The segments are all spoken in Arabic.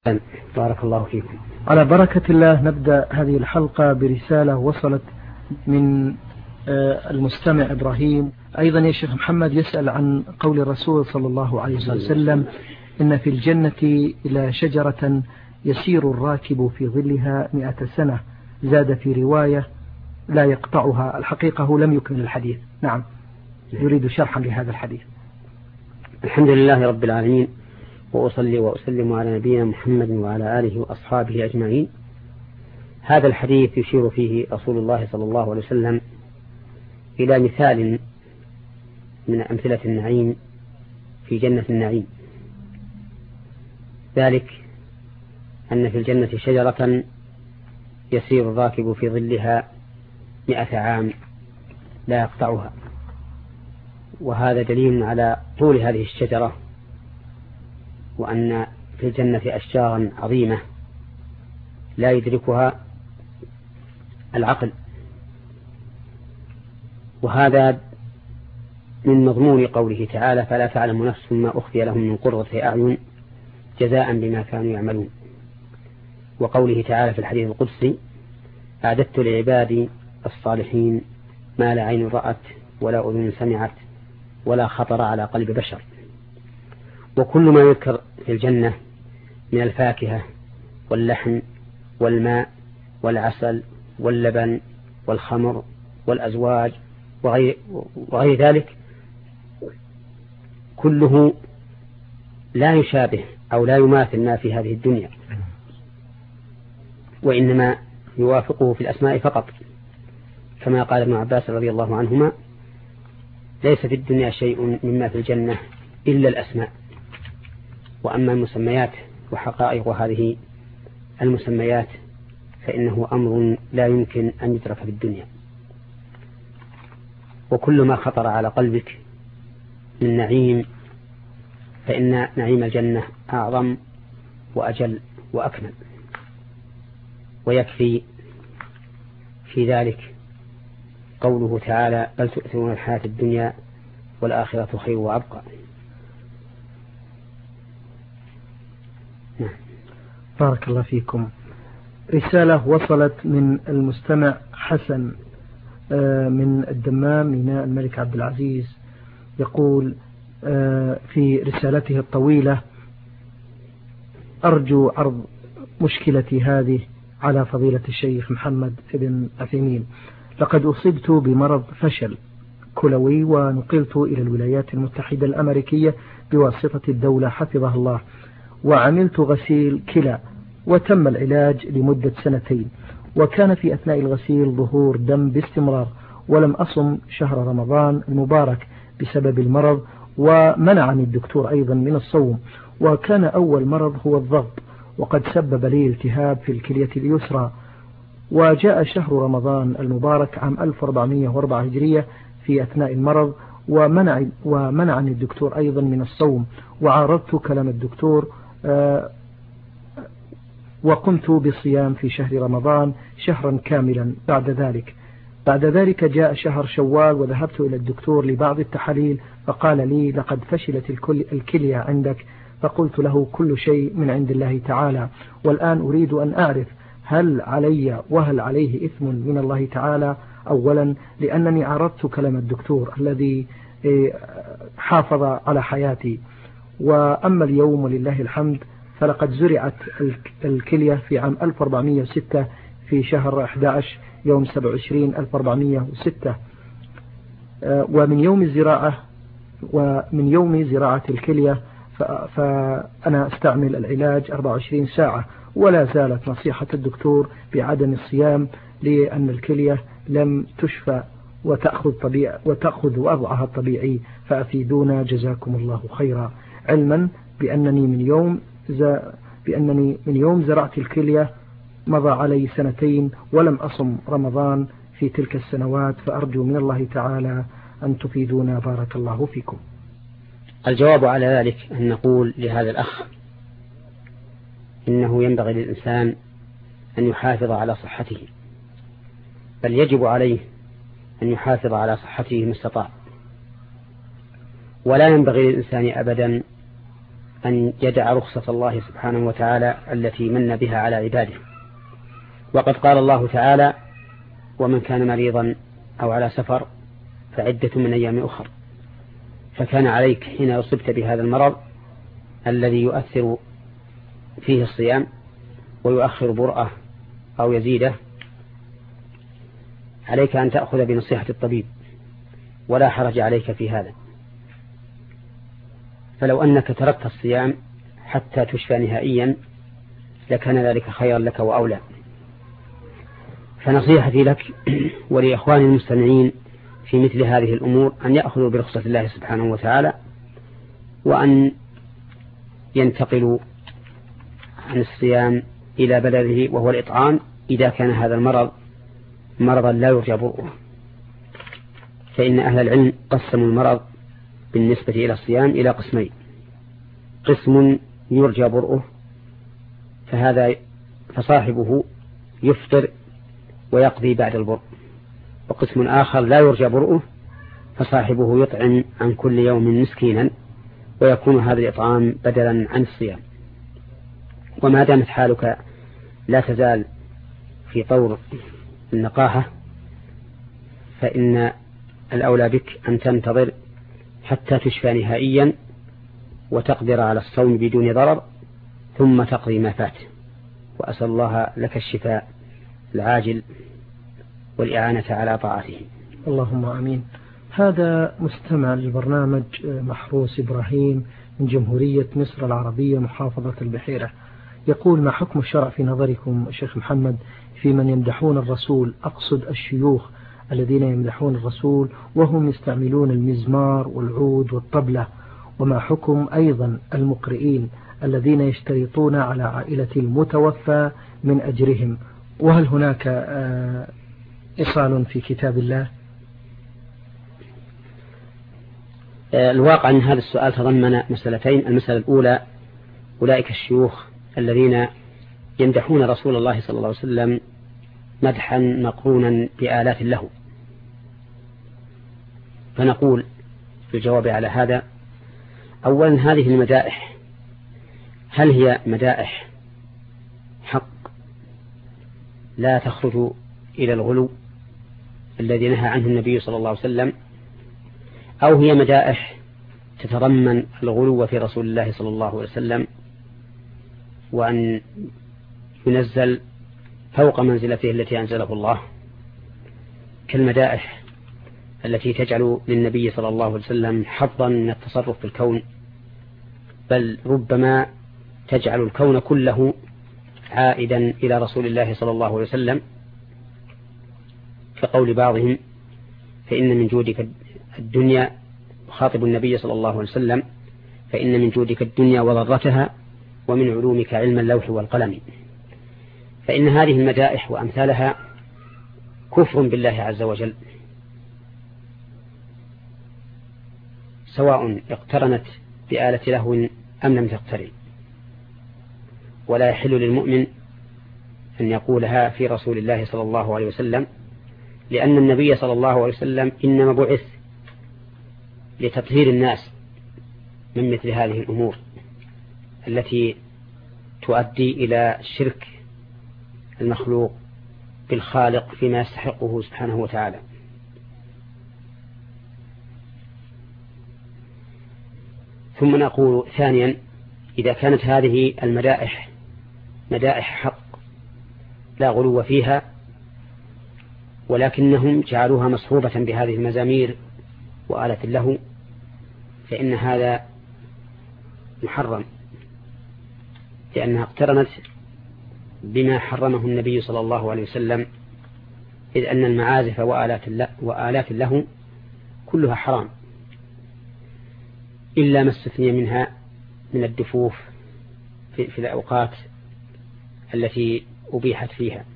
بارك الله فيكم. على بركة الله نبدأ هذه الحلقة برسالة وصلت من المستمع إبراهيم. أيضا يا شيخ محمد يسأل عن قول الرسول صلى الله عليه وسلم: إن في الجنة إلى شجرة يسير الراكب في ظلها 100 سنة، زاد في رواية لا يقطعها. الحقيقة هو لم يكمل الحديث. نعم، يريد شرحا لهذا الحديث. الحمد لله رب العالمين، وأصلي وأسلم على نبينا محمد وعلى آله وأصحابه أجمعين. هذا الحديث يشير فيه رسول الله صلى الله عليه وسلم إلى مثال من أمثلة النعيم في جنة النعيم، ذلك أن في الجنة شجرة يسير الراكب في ظلها 100 عام لا يقطعها، وهذا دليل على طول هذه الشجرة، وأن في الجنة أشجارا عظيمة لا يدركها العقل، وهذا من مضمون قوله تعالى: فلا تعلم نفس ما أخفي لهم من قرة أعين جزاء بما كانوا يعملون. وقوله تعالى في الحديث القدسي: أعددت لعبادي الصالحين ما لا عين رأت ولا أذن سمعت ولا خطر على قلب بشر. وكل ما يذكر في الجنة من الفاكهة واللحم والماء والعسل واللبن والخمر والأزواج وغير ذلك كله لا يشابه أو لا يماثل ما في هذه الدنيا، وإنما يوافقه في الأسماء فقط، كما قال ابن عباس رضي الله عنهما: ليس في الدنيا شيء مما في الجنة إلا الأسماء، وأما المسميات وحقائق هذه المسميات فإنه أمر لا يمكن أن يدرك في الدنيا. وكل ما خطر على قلبك من نعيم فإن نعيم الجنة أعظم وأجل وأكمل، ويكفي في ذلك قوله تعالى: بل تؤثرون الحياة الدنيا والآخرة خير وأبقى. بارك الله فيكم. رسالة وصلت من المستمع حسن من الدمام ميناء الملك عبد العزيز، يقول في رسالته الطويلة: أرجو عرض مشكلتي هذه على فضيلة الشيخ محمد بن عثيمين. لقد أصبت بمرض فشل كلوي ونقلت إلى الولايات المتحدة الأمريكية بواسطة الدولة حفظها الله، وعملت غسيل كلى وتم العلاج لمدة 2 سنين، وكان في أثناء الغسيل ظهور دم باستمرار، ولم أصم شهر رمضان المبارك بسبب المرض، ومنعني الدكتور أيضا من الصوم، وكان أول مرض هو الضغط، وقد سبب لي التهاب في الكلية اليسرى. وجاء شهر رمضان المبارك عام 1404 هجرية في أثناء المرض، ومنعني الدكتور أيضا من الصوم، وعارضت كلام الدكتور وقمت بصيام في شهر رمضان شهرا كاملا. بعد ذلك جاء شهر شوال، وذهبت إلى الدكتور لبعض التحاليل، فقال لي: لقد فشلت الكلية عندك. فقلت له: كل شيء من عند الله تعالى، والآن أريد أن أعرف هل علي وهل عليه إثم من الله تعالى؟ أولا لأنني عرضت كلام الدكتور الذي حافظ على حياتي، وأما اليوم ولله الحمد فلقد زرعت الكلية في عام 1406 في شهر 11 يوم 27 1406، ومن يوم زراعة الكلية فأنا أستعمل العلاج 24 ساعة، ولا زالت نصيحة الدكتور بعدم الصيام لأن الكلية لم تشفى وتأخذ وضعها الطبيعي، فأفيدونا جزاكم الله خيرا. علما بأنني من يوم زرعت الكلية مضى علي 2 سنين ولم أصم رمضان في تلك السنوات، فأرجو من الله تعالى أن تفيدونا بارك الله فيكم. الجواب على ذلك أن نقول لهذا الأخ: إنه ينبغي للإنسان أن يحافظ على صحته، بل يجب عليه أن يحافظ على صحته ما استطاع، ولا ينبغي للإنسان أبدا أن يدع رخصة الله سبحانه وتعالى التي من بها على عباده. وقد قال الله تعالى: ومن كان مريضا أو على سفر فعدة من أيام أخر. فكان عليك حين أصبت بهذا المرض الذي يؤثر فيه الصيام ويؤخر برأة أو يزيده، عليك أن تأخذ بنصيحة الطبيب، ولا حرج عليك في هذا. فلو أنك تركت الصيام حتى تشفى نهائيا لكان ذلك خيرا لك وأولى. فنصيحتي لك ولإخوان المستمعين في مثل هذه الأمور أن يأخذوا برخصة الله سبحانه وتعالى، وأن ينتقلوا عن الصيام إلى بلده وهو الإطعام إذا كان هذا المرض مرضا لا يرجى برؤه. فإن أهل العلم قسموا المرض بالنسبة إلى الصيام إلى قسمين: قسم يرجى برؤه فصاحبه يفطر ويقضي بعد البرء، وقسم آخر لا يرجى برؤه فصاحبه يطعم عن كل يوم مسكينا، ويكون هذا الإطعام بدلا عن الصيام. وما دامت حالك لا تزال في طور النقاهة فإن الأولى بك أن تنتظر حتى تشفى نهائيا وتقدر على الصوم بدون ضرر، ثم تقضي ما فات. وأسأل الله لك الشفاء العاجل والإعانة على طاعته. اللهم آمين. هذا مستمع للبرنامج محروس إبراهيم من جمهورية مصر العربية محافظة البحيرة، يقول: ما حكم الشرع في نظركم شيخ محمد في من يمدحون الرسول، أقصد الشيوخ الذين يمدحون الرسول وهم يستعملون المزمار والعود والطبلة؟ وما حكم أيضا المقرئين الذين يشترطون على عائلة المتوفى من أجرهم؟ وهل هناك إصال في كتاب الله؟ الواقع أن هذا السؤال تضمن مسألتين. المسألة الأولى: أولئك الشيوخ الذين يمدحون رسول الله صلى الله عليه وسلم مدحا مقرونا بآلات له. فنقول في الجواب على هذا: أولا، هذه المدائح هل هي مدائح حق لا تخرج إلى الغلو الذي نهى عنه النبي صلى الله عليه وسلم، أو هي مدائح تتضمن الغلو في رسول الله صلى الله عليه وسلم وأن ينزل فوق منزلته التي أنزله الله، كالمدائح التي تجعل للنبي صلى الله عليه وسلم حظا من التصرف في الكون، بل ربما تجعل الكون كله عائدا إلى رسول الله صلى الله عليه وسلم، كقول بعضهم: فإن من جودك الدنيا، خاطب النبي صلى الله عليه وسلم: فإن من جودك الدنيا وضرتها، ومن علومك علم اللوح والقلم. فإن هذه المدائح وأمثالها كفر بالله عز وجل، سواء اقترنت بآلة لهو أم لم تقترن، ولا يحل للمؤمن أن يقولها في رسول الله صلى الله عليه وسلم، لأن النبي صلى الله عليه وسلم إنما بعث لتطهير الناس من مثل هذه الأمور التي تؤدي إلى شرك المخلوق بالخالق فيما يستحقه سبحانه وتعالى. ثم نقول ثانيا: إذا كانت هذه المدائح مدائح حق لا غلو فيها، ولكنهم جعلوها مصحوبة بهذه المزامير وآلة له، فإن هذا محرم، لأنها اقترنت بما حرمه النبي صلى الله عليه وسلم، إذ أن المعازف وآلات له كلها حرام إلا ما استثني منها من الدفوف في الأوقات التي أبيحت فيها.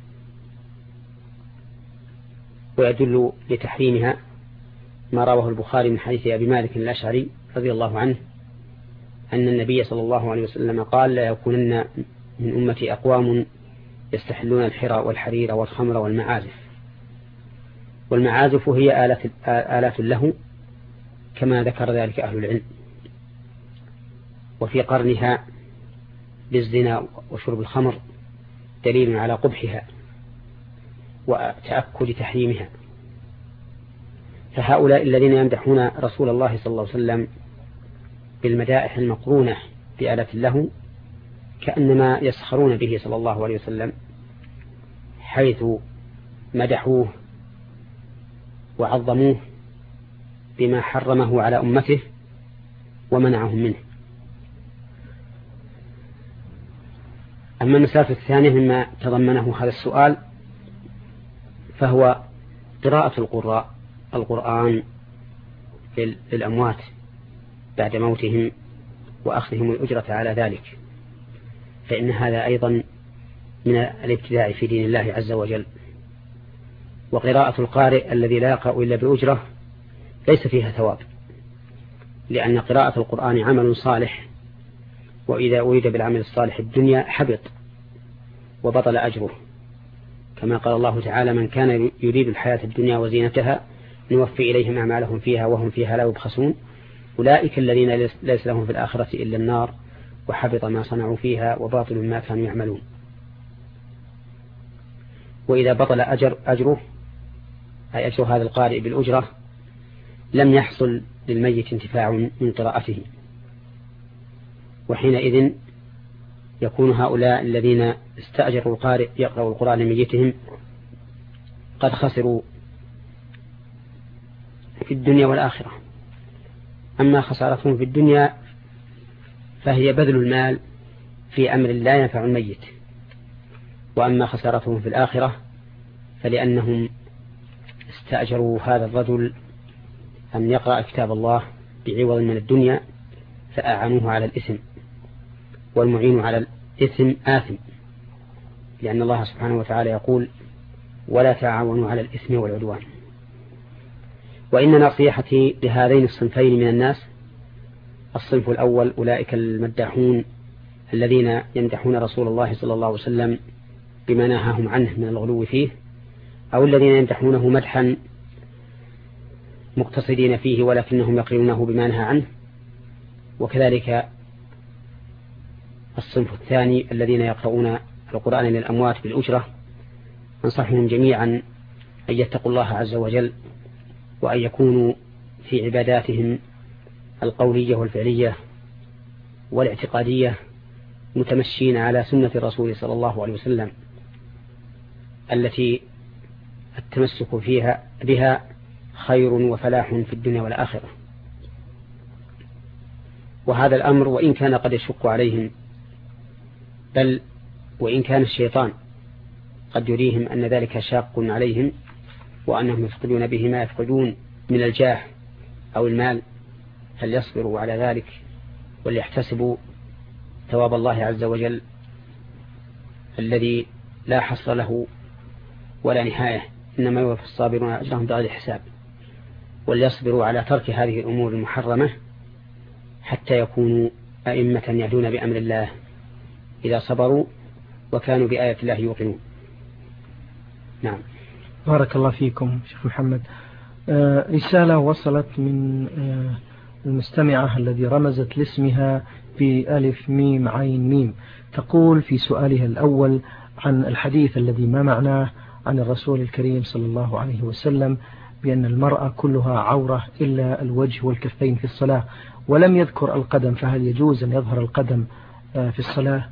ويدل لتحريمها ما رواه البخاري من حديث أبي مالك الأشعري رضي الله عنه أن النبي صلى الله عليه وسلم قال: لا يكونن من أمتي أقوام يستحلون الحرى والحرير والخمر والمعازف. والمعازف هي آلات له كما ذكر ذلك أهل العلم. وفي قرنها بالزنا وشرب الخمر دليل على قبحها وتأكد تحريمها. فهؤلاء الذين يمدحون رسول الله صلى الله عليه وسلم بالمدائح المقرونة بآلة له كأنما يسخرون به صلى الله عليه وسلم، حيث مدحوه وعظموه بما حرمه على أمته ومنعهم منه. أما المسألة الثانية مما تضمنه هذا السؤال فهو قراءة القرآن للأموات بعد موتهم وأخذهم الأجرة على ذلك، فإن هذا أيضا من الابتداع في دين الله عز وجل. وقراءة القارئ الذي لا يقرأ إلا بأجرة ليس فيها ثواب، لأن قراءة القرآن عمل صالح، وإذا أريد بالعمل الصالح الدنيا حبط وبطل أجره، كما قال الله تعالى: من كان يريد الحياة الدنيا وزينتها نوفي إليهم أعمالهم فيها وهم فيها لا يبخسون أولئك الذين ليس لهم في الآخرة إلا النار وحبط ما صنعوا فيها وباطل ما كانوا يعملون. وإذا بطل أجره أي أجر هذا القارئ بالأجرة لم يحصل للميت انتفاع من قراءته، وحينئذ يكون هؤلاء الذين استأجروا القارئ يقرأ القرآن لميتهم قد خسروا في الدنيا والآخرة. أما خسارتهم في الدنيا فهي بذل المال في أمر لا ينفع الميت، وأما خسارتهم في الآخرة فلأنهم استأجروا هذا الرجل أن يقرأ كتاب الله بعوض من الدنيا فأعانوه على الإثم، والمعين على الإثم آثم، لأن الله سبحانه وتعالى يقول: ولا تعاونوا على الإثم والعدوان. وإن نصيحتي لهذين الصنفين من الناس: الصنف الأول أولئك المداحون الذين يمدحون رسول الله صلى الله عليه وسلم بما نهاهم عنه من الغلو فيه، أو الذين يمدحونه مدحا مقتصدين فيه ولكنهم يقرونه بما نهى عنه. وكذلك الصنف الثاني الذين يقرؤون القرآن للأموات بالأجرة، أنصحهم جميعا أن يتقوا الله عز وجل، وأن يكونوا في عباداتهم القولية والفعلية والاعتقادية متمشين على سنة الرسول صلى الله عليه وسلم التي التمسك بها خير وفلاح في الدنيا والآخرة. وهذا الأمر وإن كان قد يشق عليهم، بل وإن كان الشيطان قد يريهم أن ذلك شاق عليهم وأنهم يفقدون به ما يفقدون من الجاه أو المال، فليصبروا على ذلك وليحتسبوا ثواب الله عز وجل الذي لا حصر له ولا نهاية، إنما يوفى الصابرون أجرهم بغير حساب. وليصبروا على ترك هذه الأمور المحرمة حتى يكونوا أئمة يهدون بأمر الله إذا صبروا وكانوا بآية الله يوقنون. نعم. بارك الله فيكم شيخ محمد. رسالة وصلت من المستمعة الذي رمزت لاسمها بألف ميم عين ميم، تقول في سؤالها الأول عن الحديث الذي ما معناه عن الرسول الكريم صلى الله عليه وسلم بأن المرأة كلها عورة إلا الوجه والكفين في الصلاة، ولم يذكر القدم، فهل يجوز أن يظهر القدم في الصلاة؟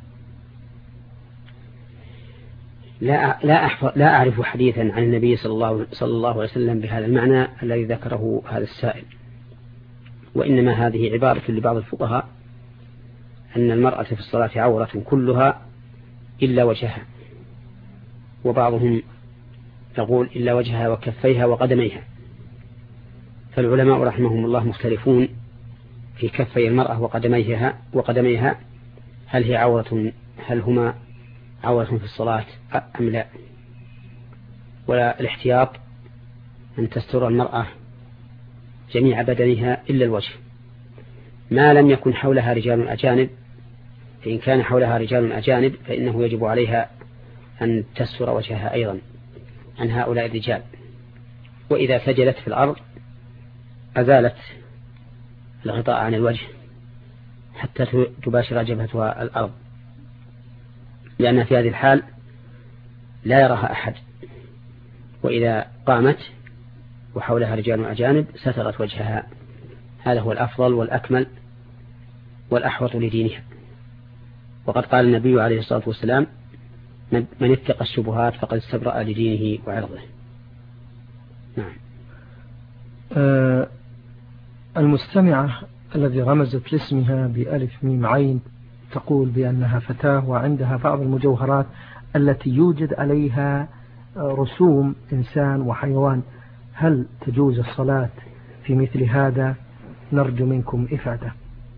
لا أعرف حديثا عن النبي صلى الله عليه وسلم بهذا المعنى الذي ذكره هذا السائل، وإنما هذه عبارة لبعض الفقهاء أن المرأة في الصلاة عورة كلها إلا وجهها، وبعضهم يقول إلا وجهها وكفيها وقدميها. فالعلماء رحمهم الله مختلفون في كفي المرأة وقدميها هل هي عورة، هل هما عورة في الصلاة أم لا. والاحتياط أن تستر المرأة جميع بدنها إلا الوجه، ما لم يكن حولها رجال أجانب. فإن كان حولها رجال أجانب فإنه يجب عليها أن تستر وجهها أيضا عن هؤلاء الرجال. وإذا سجلت في الأرض أزالت الغطاء عن الوجه حتى تباشر جبهتها الأرض، لأن في هذه الحال لا يراها أحد، وإذا قامت وحولها رجال أجانب سترت وجهها. هذا هو الأفضل والأكمل والأحوط لدينها. وقد قال النبي عليه الصلاة والسلام: من اتقى الشبهات فقد استبرأ لدينه وعرضه. نعم. المستمعة الذي رمزت لاسمها بألف ميم عين تقول بأنها فتاة وعندها بعض المجوهرات التي يوجد عليها رسوم إنسان وحيوان، هل تجوز الصلاة في مثل هذا؟ نرجو منكم إفادة.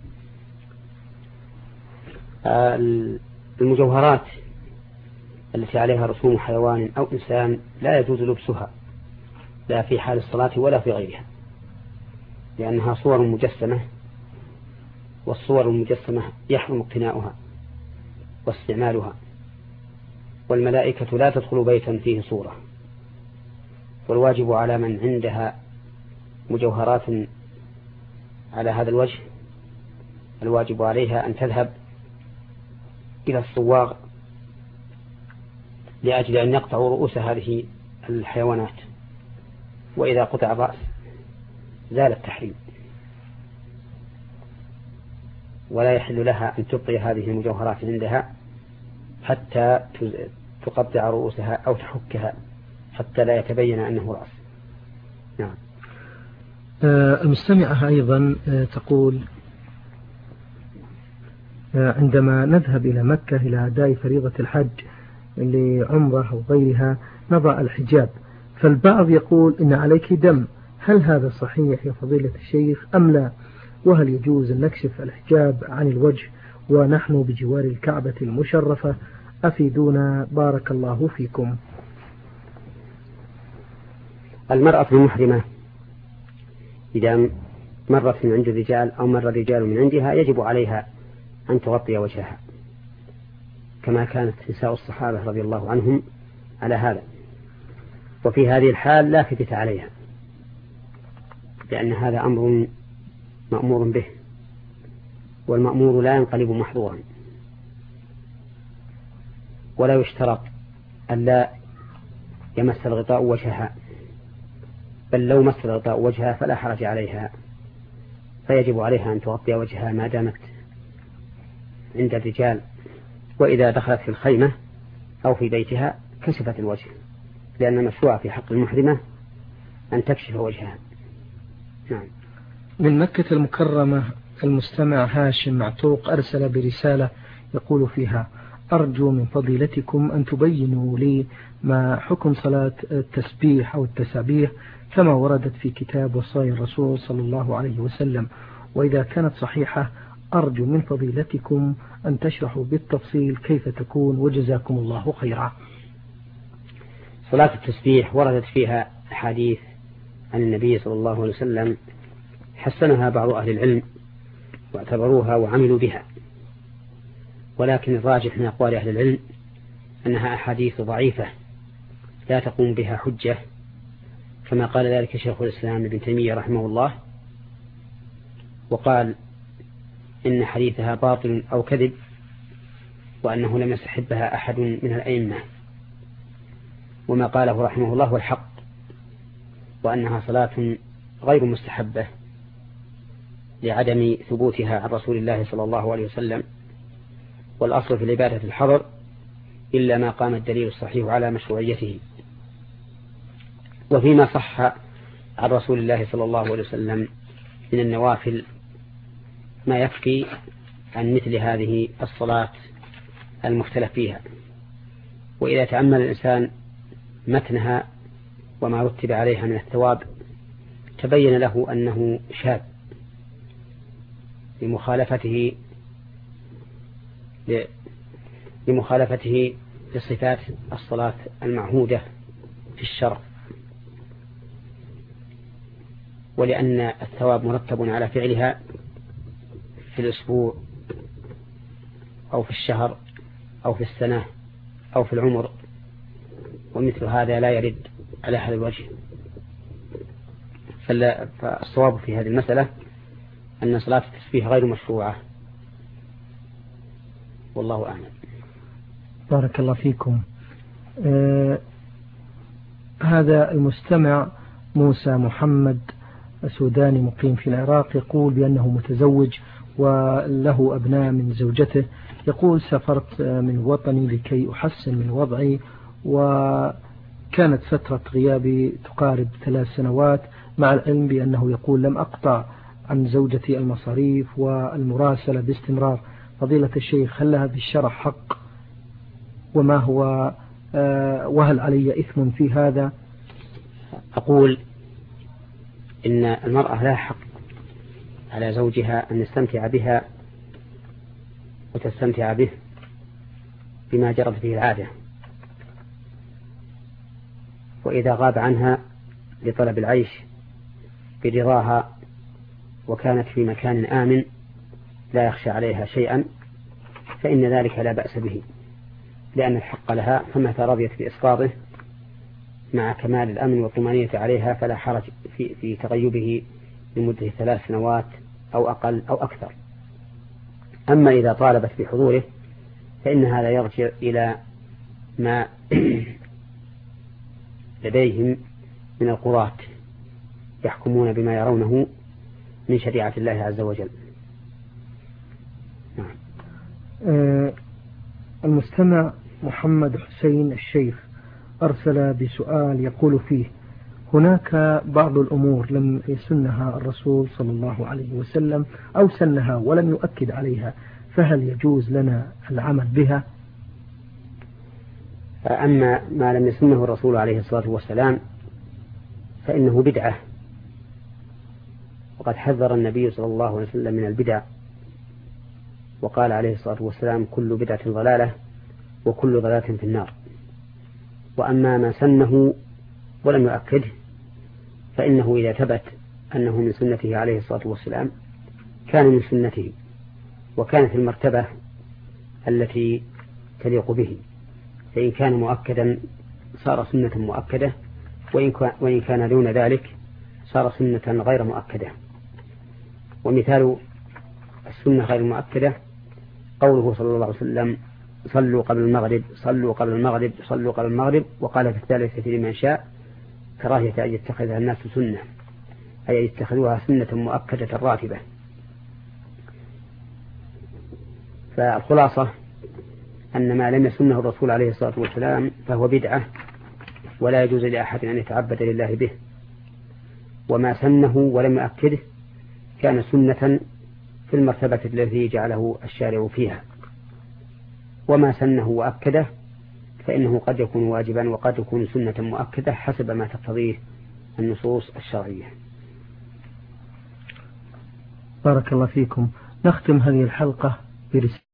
المجوهرات التي عليها رسوم حيوان أو إنسان لا يجوز لبسها، لا في حال الصلاة ولا في غيرها، لأنها صور مجسمة، والصور المجسمة يحرم اقتناؤها واستعمالها، والملائكة لا تدخل بيتا فيه صورة. والواجب على من عندها مجوهرات على هذا الوجه، الواجب عليها أن تذهب إلى الصواغ لأجل أن يقطعوا رؤوس هذه الحيوانات، وإذا قطع الرأس زال التحريم، ولا يحل لها أن تبقي هذه المجوهرات عندها حتى تقطع رؤوسها أو تحكها حتى لا يتبين أنه رأس. نعم. المستمعة أيضا تقول: عندما نذهب إلى مكة إلى أداء فريضة الحج لعمرة أو غيرها نضع الحجاب، فالبعض يقول إن عليك دم، هل هذا صحيح يا فضيلة الشيخ أم لا؟ وهل يجوز أن نكشف الحجاب عن الوجه ونحن بجوار الكعبة المشرفة؟ أفيدونا بارك الله فيكم. المرأة المحرمة إذا مرت من عند الرجال أو مر الرجال من عندها يجب عليها أن تغطي وجهها، كما كانت نساء الصحابة رضي الله عنهم على هذا. وفي هذه الحال لا فتة عليها، لأن هذا أمر مأمور به، والمأمور لا ينقلب محظورا. ولا يشترط أن لا يمس الغطاء وجهها، بل لو مس الغطاء وجهها فلا حرج عليها، فيجب عليها أن تغطي وجهها ما دامت عند الرجال. وإذا دخلت في الخيمة أو في بيتها كشفت الوجه، لأن مشروع في حق المحرمة أن تكشف وجهها. نعم. من مكة المكرمة المستمع هاشم معتوق أرسل برسالة يقول فيها: أرجو من فضيلتكم أن تبينوا لي ما حكم صلاة التسبيح أو التسابيح كما وردت في كتاب وصايا الرسول صلى الله عليه وسلم، وإذا كانت صحيحة أرجو من فضيلتكم أن تشرحوا بالتفصيل كيف تكون، وجزاكم الله خيرا. صلاة التسبيح وردت فيها حديث عن النبي صلى الله عليه وسلم حسنها بعض أهل العلم واعتبروها وعملوا بها، ولكن الراجح من أقوال أهل العلم أنها أحاديث ضعيفة لا تقوم بها حجة، كما قال ذلك شيخ الإسلام ابن تيمية رحمه الله، وقال إن حديثها باطل أو كذب، وأنه لم يستحبها أحد من الأئمة، وما قاله رحمه الله هو الحق، وأنها صلاة غير مستحبة لعدم ثبوتها عن رسول الله صلى الله عليه وسلم. والأصل في العبادة الحظر إلا ما قام الدليل الصحيح على مشروعيته. وفيما صح عن رسول الله صلى الله عليه وسلم من النوافل ما يكفي عن مثل هذه الصلاة المختلف فيها. وإذا تأمل الإنسان متنها وما رتب عليها من الثواب تبين له أنه شاذ لمخالفته لصفات الصلاة المعهودة في الشرع، ولأن الثواب مرتب على فعلها في الأسبوع أو في الشهر أو في السنة أو في العمر، ومثل هذا لا يرد على هذا الوجه. فالصواب في هذه المسألة أن صلاة التسبيح غير مشروعة والله أعلم. بارك الله فيكم. هذا المستمع موسى محمد سوداني مقيم في العراق يقول بأنه متزوج وله أبناء من زوجته. يقول سافرت من وطني لكي أحسن من وضعي، وكانت فترة غيابي تقارب 3 سنوات، مع العلم بأنه يقول لم أقطع عن زوجتي المصاريف والمراسلة باستمرار. فضيلة الشيخ، هل لها بالشرع حق؟ وما هو وهل علي إثم في هذا؟ أقول إن المرأة لها حق على زوجها أن يستمتع بها وتستمتع به بما جرت به العادة، وإذا غاب عنها لطلب العيش برضاها وكانت في مكان آمن لا يخشى عليها شيئا فإن ذلك لا بأس به، لأن الحق لها، فمتى رضيت بإسقاطه مع كمال الأمن والطمأنينة عليها فلا حرج في تغيبه لمدة 3 سنوات أو أقل أو أكثر. أما إذا طالبت بحضوره فإن هذا يرجع إلى ما لديهم من القضاة يحكمون بما يرونه من شريعة الله عز وجل. المستمع محمد حسين الشيخ أرسل بسؤال يقول فيه: هناك بعض الأمور لم يسنها الرسول صلى الله عليه وسلم أو سنها ولم يؤكد عليها، فهل يجوز لنا العمل بها؟ أما ما لم يسنه الرسول عليه الصلاة والسلام فإنه بدعة، وقد حذر النبي صلى الله عليه وسلم من البدع، وقال عليه الصلاة والسلام: كل بدعة ضلالة وكل ضلالة في النار. وأما ما سنه ولم يؤكده فإنه إذا ثبت أنه من سنته عليه الصلاة والسلام كان من سنته، وكانت المرتبة التي تليق به، فإن كان مؤكدا صار سنة مؤكدة، وإن كان دون ذلك صار سنة غير مؤكدة. ومثال السنة غير المؤكدة قوله صلى الله عليه وسلم: صلوا قبل المغرب صلوا قبل المغرب صلوا قبل المغرب، وقال في الثالثة لمن شاء: كراهية أن يتخذها الناس سنة، أي يتخذوها سنة مؤكدة راتبة. فالخلاصة أن ما لم يسنه الرسول عليه الصلاة والسلام فهو بدعة ولا يجوز لأحد أن يتعبد لله به، وما سنه ولم يؤكده كان سنة في المرتبة التي جعله الشارع فيها، وما سنه وأكده فإنه قد يكون واجبا وقد يكون سنة مؤكدة حسب ما تقتضيه النصوص الشرعية. بارك الله فيكم. نختم هذه الحلقة برسالة